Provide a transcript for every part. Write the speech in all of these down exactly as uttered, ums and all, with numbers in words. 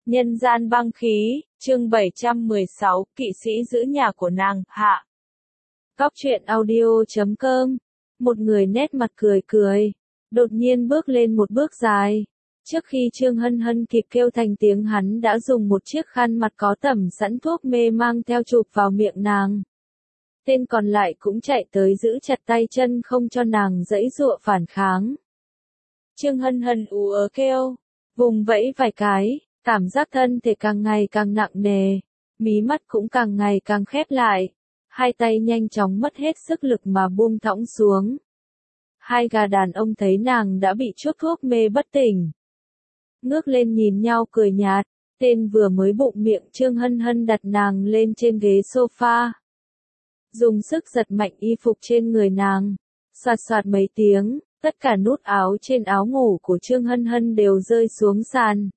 Nhân gian băng khí, chương bảy trăm mười sáu, kỵ sĩ giữ nhà của nàng, hạ. Góc truyện audio chấm com. Một người nét mặt cười cười, đột nhiên bước lên một bước dài. Trước khi Trương Hân Hân kịp kêu thành tiếng, hắn đã dùng một chiếc khăn mặt có tẩm sẵn thuốc mê mang theo chụp vào miệng nàng. Tên còn lại cũng chạy tới giữ chặt tay chân không cho nàng giãy giụa phản kháng. Trương Hân Hân ú ớ kêu, vùng vẫy vài cái, cảm giác thân thể càng ngày càng nặng nề, mí mắt cũng càng ngày càng khép lại, hai tay nhanh chóng mất hết sức lực mà buông thõng xuống. Hai gà đàn ông thấy nàng đã bị chuốc thuốc mê bất tỉnh, ngước lên nhìn nhau cười nhạt. Tên vừa mới bụng miệng Trương Hân Hân đặt nàng lên trên ghế sofa, dùng sức giật mạnh y phục trên người nàng, xoạt xoạt mấy tiếng, tất cả nút áo trên áo ngủ của Trương Hân Hân đều rơi xuống sàn,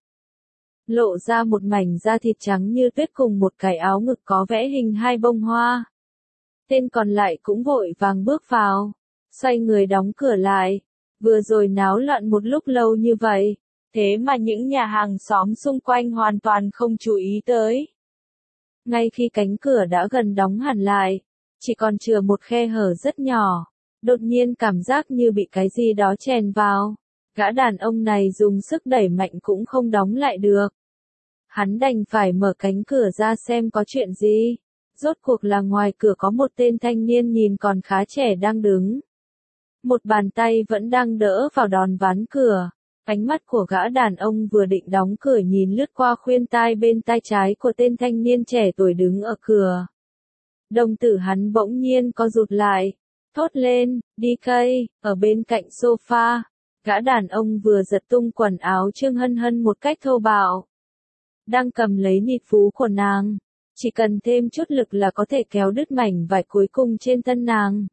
lộ ra một mảnh da thịt trắng như tuyết cùng một cái áo ngực có vẽ hình hai bông hoa. Tên còn lại cũng vội vàng bước vào, xoay người đóng cửa lại. Vừa rồi náo loạn một lúc lâu như vậy, thế mà những nhà hàng xóm xung quanh hoàn toàn không chú ý tới. Ngay khi cánh cửa đã gần đóng hẳn lại, chỉ còn chừa một khe hở rất nhỏ, đột nhiên cảm giác như bị cái gì đó chèn vào. Gã đàn ông này dùng sức đẩy mạnh cũng không đóng lại được. Hắn đành phải mở cánh cửa ra xem có chuyện gì. Rốt cuộc là ngoài cửa có một tên thanh niên nhìn còn khá trẻ đang đứng. Một bàn tay vẫn đang đỡ vào đòn ván cửa. Ánh mắt của gã đàn ông vừa định đóng cửa nhìn lướt qua khuyên tai bên tai trái của tên thanh niên trẻ tuổi đứng ở cửa. Đồng tử hắn bỗng nhiên co rụt lại, thốt lên, đi cây, ở bên cạnh sofa. Gã đàn ông vừa giật tung quần áo Trương Hân Hân một cách thô bạo, đang cầm lấy nịt phú của nàng, chỉ cần thêm chút lực là có thể kéo đứt mảnh vải cuối cùng trên thân nàng.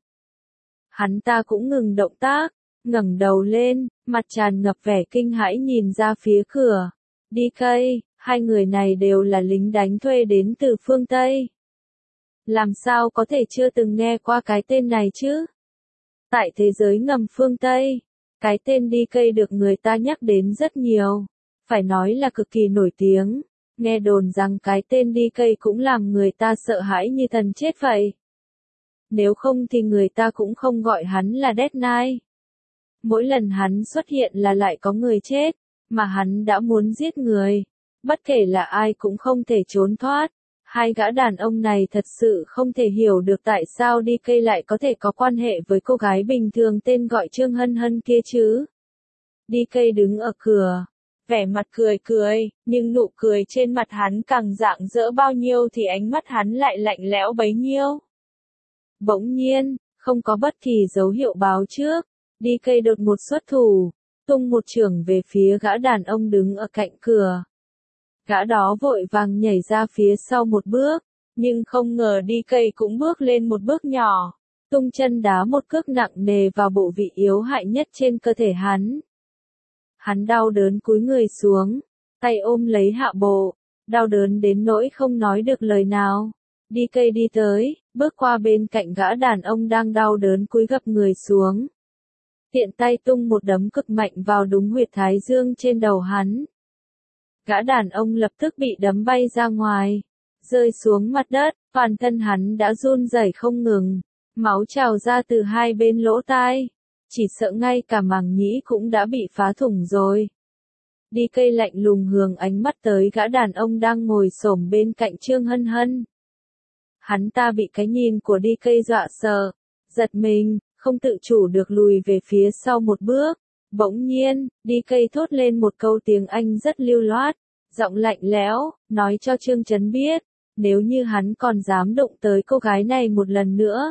Hắn ta cũng ngừng động tác, ngẩng đầu lên, mặt tràn ngập vẻ kinh hãi nhìn ra phía cửa. Đi cây, hai người này đều là lính đánh thuê đến từ phương Tây. Làm sao có thể chưa từng nghe qua cái tên này chứ? Tại thế giới ngầm phương Tây, cái tên đi cây được người ta nhắc đến rất nhiều, phải nói là cực kỳ nổi tiếng. Nghe đồn rằng cái tên đi cây cũng làm người ta sợ hãi như thần chết vậy. Nếu không thì người ta cũng không gọi hắn là Death Knight. Mỗi lần hắn xuất hiện là lại có người chết, mà hắn đã muốn giết người. Bất kể là ai cũng không thể trốn thoát. Hai gã đàn ông này thật sự không thể hiểu được tại sao đi cây lại có thể có quan hệ với cô gái bình thường tên gọi Trương Hân Hân kia chứ. Đi cây đứng ở cửa, vẻ mặt cười cười, nhưng nụ cười trên mặt hắn càng rạng rỡ bao nhiêu thì ánh mắt hắn lại lạnh lẽo bấy nhiêu. Bỗng nhiên, không có bất kỳ dấu hiệu báo trước, đi cây đột một xuất thủ, tung một chưởng về phía gã đàn ông đứng ở cạnh cửa. Gã đó vội vàng nhảy ra phía sau một bước, nhưng không ngờ đi cây cũng bước lên một bước nhỏ, tung chân đá một cước nặng nề vào bộ vị yếu hại nhất trên cơ thể hắn. Hắn đau đớn cúi người xuống, tay ôm lấy hạ bộ, đau đớn đến nỗi không nói được lời nào. Đi cây đi tới, bước qua bên cạnh gã đàn ông đang đau đớn cúi gập người xuống. Tiện tay tung một đấm cực mạnh vào đúng huyệt thái dương trên đầu hắn. Gã đàn ông lập tức bị đấm bay ra ngoài, rơi xuống mặt đất, toàn thân hắn đã run rẩy không ngừng, máu trào ra từ hai bên lỗ tai, chỉ sợ ngay cả màng nhĩ cũng đã bị phá thủng rồi. Đi cây lạnh lùng hướng ánh mắt tới gã đàn ông đang ngồi xổm bên cạnh Trương Hân Hân. Hắn ta bị cái nhìn của đi cây dọa sợ, giật mình, không tự chủ được lùi về phía sau một bước. Bỗng nhiên, đi cây thốt lên một câu tiếng Anh rất lưu loát, giọng lạnh lẽo, nói cho Trương Chấn biết, nếu như hắn còn dám đụng tới cô gái này một lần nữa,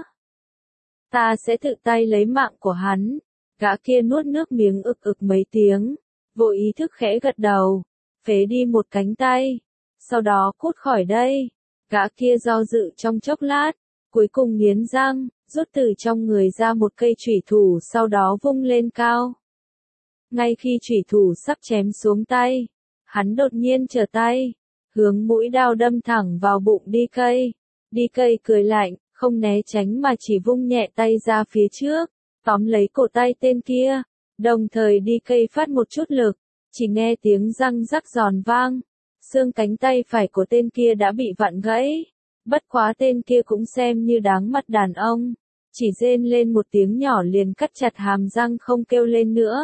ta sẽ tự tay lấy mạng của hắn. Gã kia nuốt nước miếng ực ực mấy tiếng, vô ý thức khẽ gật đầu, phế đi một cánh tay, sau đó cút khỏi đây. Gã kia do dự trong chốc lát, cuối cùng nghiến răng, rút từ trong người ra một cây chủy thủ sau đó vung lên cao. Ngay khi chủy thủ sắp chém xuống tay, hắn đột nhiên trở tay, hướng mũi đao đâm thẳng vào bụng đi cây. Đi cây cười lạnh, không né tránh mà chỉ vung nhẹ tay ra phía trước, tóm lấy cổ tay tên kia, đồng thời đi cây phát một chút lực, chỉ nghe tiếng răng rắc giòn vang. Xương cánh tay phải của tên kia đã bị vặn gãy. Bất quá tên kia cũng xem như đáng mặt đàn ông. Chỉ rên lên một tiếng nhỏ liền cắt chặt hàm răng không kêu lên nữa.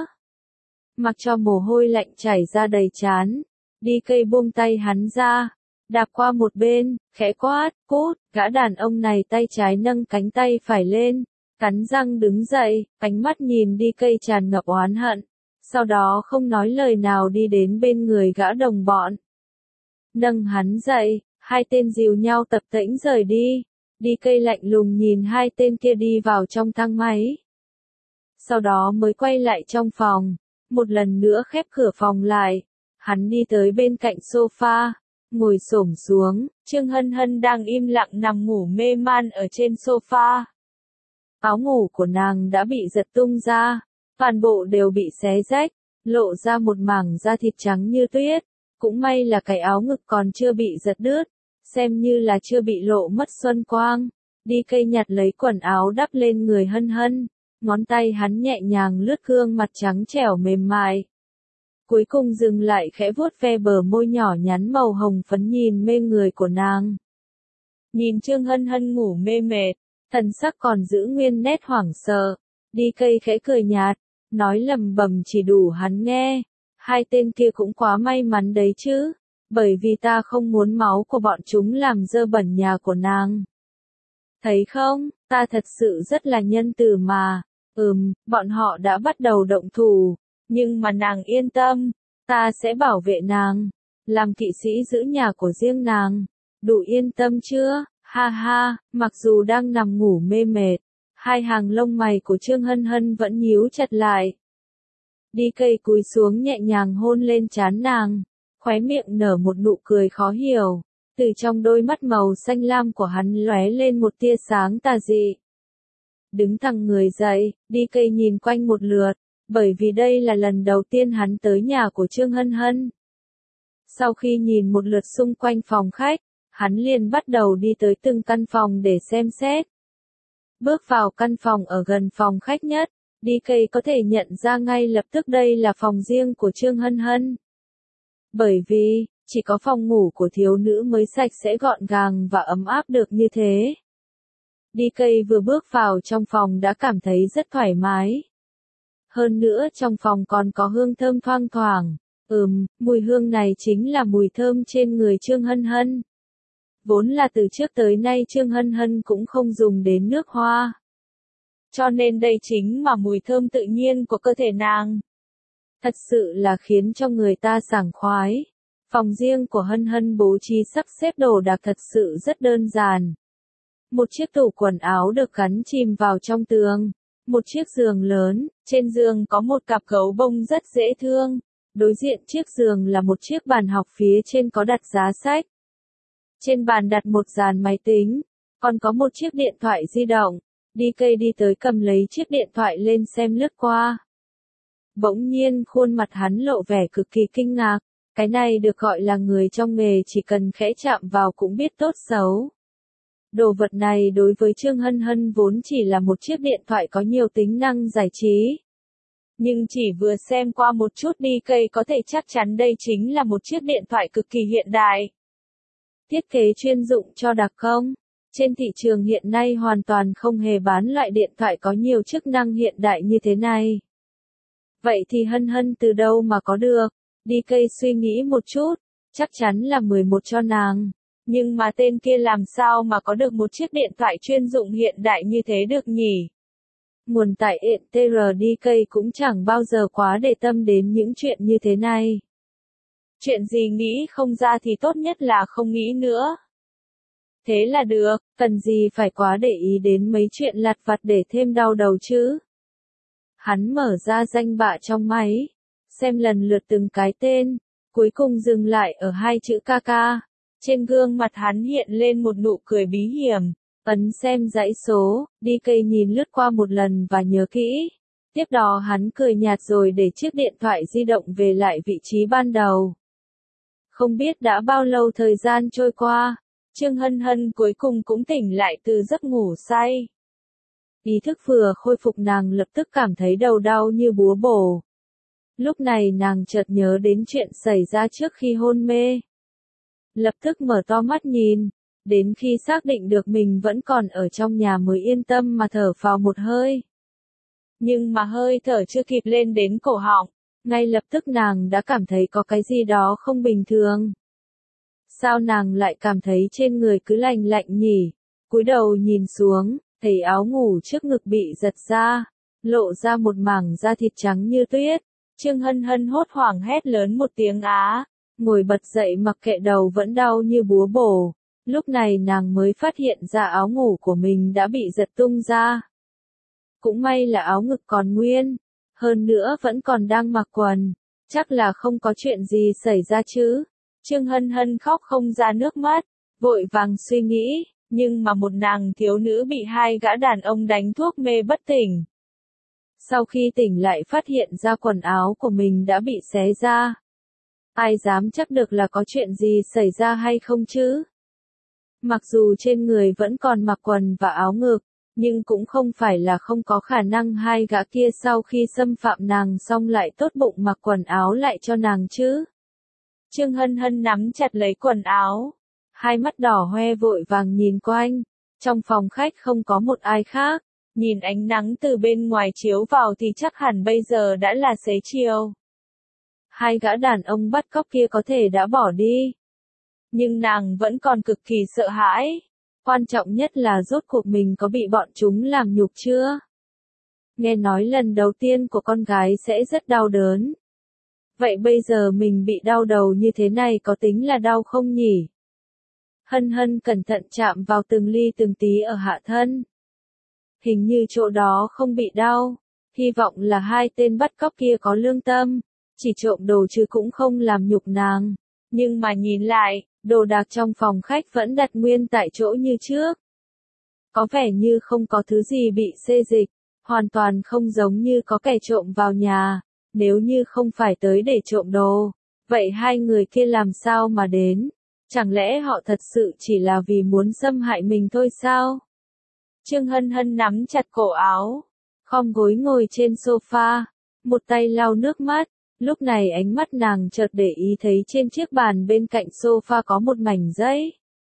Mặc cho mồ hôi lạnh chảy ra đầy trán. Đi cây buông tay hắn ra. Đạp qua một bên, khẽ quát, cút, gã đàn ông này tay trái nâng cánh tay phải lên. Cắn răng đứng dậy, ánh mắt nhìn đi cây tràn ngập oán hận. Sau đó không nói lời nào đi đến bên người gã đồng bọn. Nâng hắn dậy, hai tên dìu nhau tập tễnh rời đi. Đi cây lạnh lùng nhìn hai tên kia đi vào trong thang máy. Sau đó mới quay lại trong phòng. Một lần nữa khép cửa phòng lại. Hắn đi tới bên cạnh sofa. Ngồi xổm xuống. Trương Hân Hân đang im lặng nằm ngủ mê man ở trên sofa. Áo ngủ của nàng đã bị giật tung ra. Toàn bộ đều bị xé rách. Lộ ra một mảng da thịt trắng như tuyết. Cũng may là cái áo ngực còn chưa bị giật đứt. Xem như là chưa bị lộ mất xuân quang. Đi cây nhặt lấy quần áo đắp lên người Hân Hân. Ngón tay hắn nhẹ nhàng lướt gương mặt trắng trẻo mềm mại. Cuối cùng dừng lại khẽ vuốt ve bờ môi nhỏ nhắn màu hồng phấn nhìn mê người của nàng. Nhìn Trương Hân Hân ngủ mê mệt, thần sắc còn giữ nguyên nét hoảng sợ. Đi cây khẽ cười nhạt, nói lầm bầm chỉ đủ hắn nghe. Hai tên kia cũng quá may mắn đấy chứ. Bởi vì ta không muốn máu của bọn chúng làm dơ bẩn nhà của nàng. Thấy không, ta thật sự rất là nhân từ mà. Ừm, bọn họ đã bắt đầu động thủ. Nhưng mà nàng yên tâm, ta sẽ bảo vệ nàng. Làm kỵ sĩ giữ nhà của riêng nàng. Đủ yên tâm chưa? Ha ha, mặc dù đang nằm ngủ mê mệt. Hai hàng lông mày của Trương Hân Hân vẫn nhíu chặt lại. Đi cây cúi xuống nhẹ nhàng hôn lên trán nàng. Khóe miệng nở một nụ cười khó hiểu. Từ trong đôi mắt màu xanh lam của hắn lóe lên một tia sáng tà dị. Đứng thẳng người dậy, đi cây nhìn quanh một lượt. Bởi vì đây là lần đầu tiên hắn tới nhà của Trương Hân Hân. Sau khi nhìn một lượt xung quanh phòng khách, hắn liền bắt đầu đi tới từng căn phòng để xem xét. Bước vào căn phòng ở gần phòng khách nhất, đi cây có thể nhận ra ngay lập tức đây là phòng riêng của Trương Hân Hân. Bởi vì, chỉ có phòng ngủ của thiếu nữ mới sạch sẽ gọn gàng và ấm áp được như thế. Đi cây vừa bước vào trong phòng đã cảm thấy rất thoải mái. Hơn nữa trong phòng còn có hương thơm thoang thoảng. Ừm, mùi hương này chính là mùi thơm trên người Trương Hân Hân. Vốn là từ trước tới nay Trương Hân Hân cũng không dùng đến nước hoa. Cho nên đây chính là mùi thơm tự nhiên của cơ thể nàng. Thật sự là khiến cho người ta sảng khoái. Phòng riêng của Hân Hân bố trí sắp xếp đồ đạc thật sự rất đơn giản. Một chiếc tủ quần áo được gắn chìm vào trong tường. Một chiếc giường lớn, trên giường có một cặp gấu bông rất dễ thương. Đối diện chiếc giường là một chiếc bàn học phía trên có đặt giá sách. Trên bàn đặt một dàn máy tính, còn có một chiếc điện thoại di động. Đi cây đi tới cầm lấy chiếc điện thoại lên xem lướt qua. Bỗng nhiên khuôn mặt hắn lộ vẻ cực kỳ kinh ngạc. Cái này được gọi là người trong nghề chỉ cần khẽ chạm vào cũng biết tốt xấu. Đồ vật này đối với Trương Hân Hân vốn chỉ là một chiếc điện thoại có nhiều tính năng giải trí. Nhưng chỉ vừa xem qua một chút đi cây có thể chắc chắn đây chính là một chiếc điện thoại cực kỳ hiện đại. Thiết kế chuyên dụng cho đặc công. Trên thị trường hiện nay hoàn toàn không hề bán loại điện thoại có nhiều chức năng hiện đại như thế này. Vậy thì Hân Hân từ đâu mà có được? Đi cây suy nghĩ một chút, chắc chắn là mười một cho nàng. Nhưng mà tên kia làm sao mà có được một chiếc điện thoại chuyên dụng hiện đại như thế được nhỉ? Nguồn tại ê tê rờ đê ca cũng chẳng bao giờ quá để tâm đến những chuyện như thế này. Chuyện gì nghĩ không ra thì tốt nhất là không nghĩ nữa. Thế là được, cần gì phải quá để ý đến mấy chuyện lặt vặt để thêm đau đầu chứ. Hắn mở ra danh bạ trong máy, xem lần lượt từng cái tên, cuối cùng dừng lại ở hai chữ ca ca. Trên gương mặt hắn hiện lên một nụ cười bí hiểm, ấn xem dãy số, đi cây nhìn lướt qua một lần và nhớ kỹ. Tiếp đó hắn cười nhạt rồi để chiếc điện thoại di động về lại vị trí ban đầu. Không biết đã bao lâu thời gian trôi qua, Trương Hân Hân cuối cùng cũng tỉnh lại từ giấc ngủ say. Ý thức vừa khôi phục nàng lập tức cảm thấy đầu đau như búa bổ. Lúc này nàng chợt nhớ đến chuyện xảy ra trước khi hôn mê. lập tức mở to mắt nhìn, đến khi xác định được mình vẫn còn ở trong nhà mới yên tâm mà thở phào một hơi. Nhưng mà hơi thở chưa kịp lên đến cổ họng, ngay lập tức nàng đã cảm thấy có cái gì đó không bình thường. Sao nàng lại cảm thấy trên người cứ lạnh lạnh nhỉ? Cúi đầu nhìn xuống, thấy áo ngủ trước ngực bị giật ra, lộ ra một mảng da thịt trắng như tuyết. Trương Hân Hân hốt hoảng hét lớn một tiếng á, ngồi bật dậy mặc kệ đầu vẫn đau như búa bổ. Lúc này nàng mới phát hiện ra áo ngủ của mình đã bị giật tung ra. Cũng may là áo ngực còn nguyên, hơn nữa vẫn còn đang mặc quần, chắc là không có chuyện gì xảy ra chứ. Trương Hân Hân khóc không ra nước mắt, vội vàng suy nghĩ, nhưng mà một nàng thiếu nữ bị hai gã đàn ông đánh thuốc mê bất tỉnh. Sau khi tỉnh lại phát hiện ra quần áo của mình đã bị xé ra. Ai dám chắc được là có chuyện gì xảy ra hay không chứ? Mặc dù trên người vẫn còn mặc quần và áo ngực, nhưng cũng không phải là không có khả năng hai gã kia sau khi xâm phạm nàng xong lại tốt bụng mặc quần áo lại cho nàng chứ. Trương Hân Hân nắm chặt lấy quần áo, hai mắt đỏ hoe vội vàng nhìn quanh, trong phòng khách không có một ai khác, nhìn ánh nắng từ bên ngoài chiếu vào thì chắc hẳn bây giờ đã là xế chiều. Hai gã đàn ông bắt cóc kia có thể đã bỏ đi, nhưng nàng vẫn còn cực kỳ sợ hãi. Quan trọng nhất là rốt cuộc mình có bị bọn chúng làm nhục chưa? Nghe nói lần đầu tiên của con gái sẽ rất đau đớn. Vậy bây giờ mình bị đau đầu như thế này có tính là đau không nhỉ? Hân Hân cẩn thận chạm vào từng ly từng tí ở hạ thân. Hình như chỗ đó không bị đau. Hy vọng là hai tên bắt cóc kia có lương tâm, chỉ trộm đồ chứ cũng không làm nhục nàng. Nhưng mà nhìn lại, đồ đạc trong phòng khách vẫn đặt nguyên tại chỗ như trước. Có vẻ như không có thứ gì bị xê dịch, hoàn toàn không giống như có kẻ trộm vào nhà. Nếu như không phải tới để trộm đồ, vậy hai người kia làm sao mà đến? Chẳng lẽ họ thật sự chỉ là vì muốn xâm hại mình thôi sao? Trương Hân Hân nắm chặt cổ áo, khom gối ngồi trên sofa, một tay lau nước mắt. Lúc này ánh mắt nàng chợt để ý thấy trên chiếc bàn bên cạnh sofa có một mảnh giấy.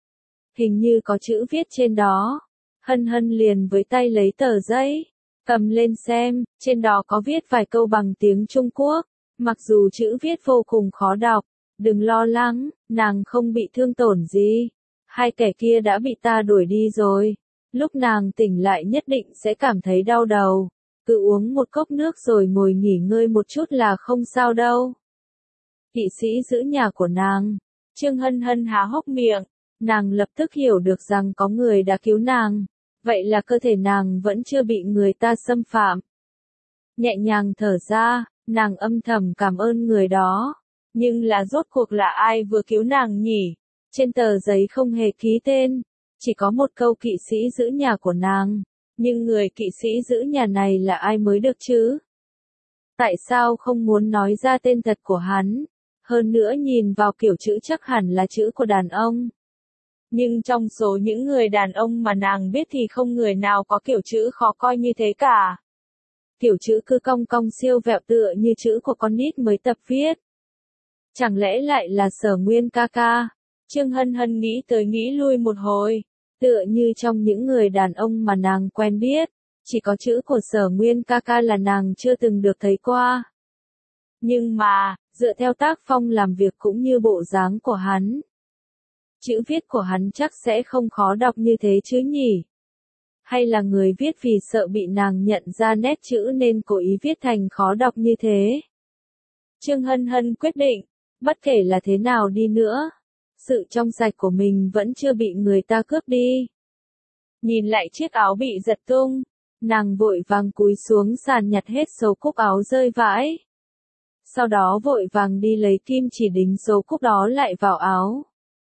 Hình như có chữ viết trên đó. Hân Hân liền với tay lấy tờ giấy, cầm lên xem, trên đó có viết vài câu bằng tiếng Trung Quốc. Mặc dù chữ viết vô cùng khó đọc, đừng lo lắng, nàng không bị thương tổn gì. Hai kẻ kia đã bị ta đuổi đi rồi. Lúc nàng tỉnh lại nhất định sẽ cảm thấy đau đầu. Cứ uống một cốc nước rồi ngồi nghỉ ngơi một chút là không sao đâu. Kỵ sĩ giữ nhà của nàng. Trương Hân Hân há hốc miệng, nàng lập tức hiểu được rằng có người đã cứu nàng. Vậy là cơ thể nàng vẫn chưa bị người ta xâm phạm. Nhẹ nhàng thở ra, nàng âm thầm cảm ơn người đó. Nhưng là rốt cuộc là ai vừa cứu nàng nhỉ? Trên tờ giấy không hề ký tên, chỉ có một câu kỵ sĩ giữ nhà của nàng. Nhưng người kỵ sĩ giữ nhà này là ai mới được chứ? Tại sao không muốn nói ra tên thật của hắn? Hơn nữa nhìn vào kiểu chữ chắc hẳn là chữ của đàn ông. Nhưng trong số những người đàn ông mà nàng biết thì không người nào có kiểu chữ khó coi như thế cả. Kiểu chữ cứ cong cong siêu vẹo tựa như chữ của con nít mới tập viết. Chẳng lẽ lại là Sở Nguyên ca ca? Trương Hân Hân nghĩ tới nghĩ lui một hồi. Tựa như trong những người đàn ông mà nàng quen biết, chỉ có chữ của Sở Nguyên ca ca là nàng chưa từng được thấy qua. Nhưng mà, dựa theo tác phong làm việc cũng như bộ dáng của hắn, chữ viết của hắn chắc sẽ không khó đọc như thế chứ nhỉ? Hay là người viết vì sợ bị nàng nhận ra nét chữ nên cố ý viết thành khó đọc như thế? Trương Hân Hân quyết định, bất kể là thế nào đi nữa, sự trong sạch của mình vẫn chưa bị người ta cướp đi. Nhìn lại chiếc áo bị giật tung, nàng vội vàng cúi xuống sàn nhặt hết số cúc áo rơi vãi. Sau đó vội vàng đi lấy kim chỉ đính số cúc đó lại vào áo.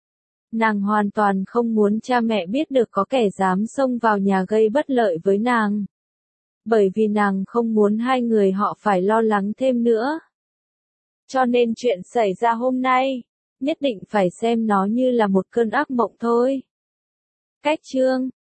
Nàng hoàn toàn không muốn cha mẹ biết được có kẻ dám xông vào nhà gây bất lợi với nàng. Bởi vì nàng không muốn hai người họ phải lo lắng thêm nữa. Cho nên chuyện xảy ra hôm nay, nhất định phải xem nó như là một cơn ác mộng thôi. Cách chương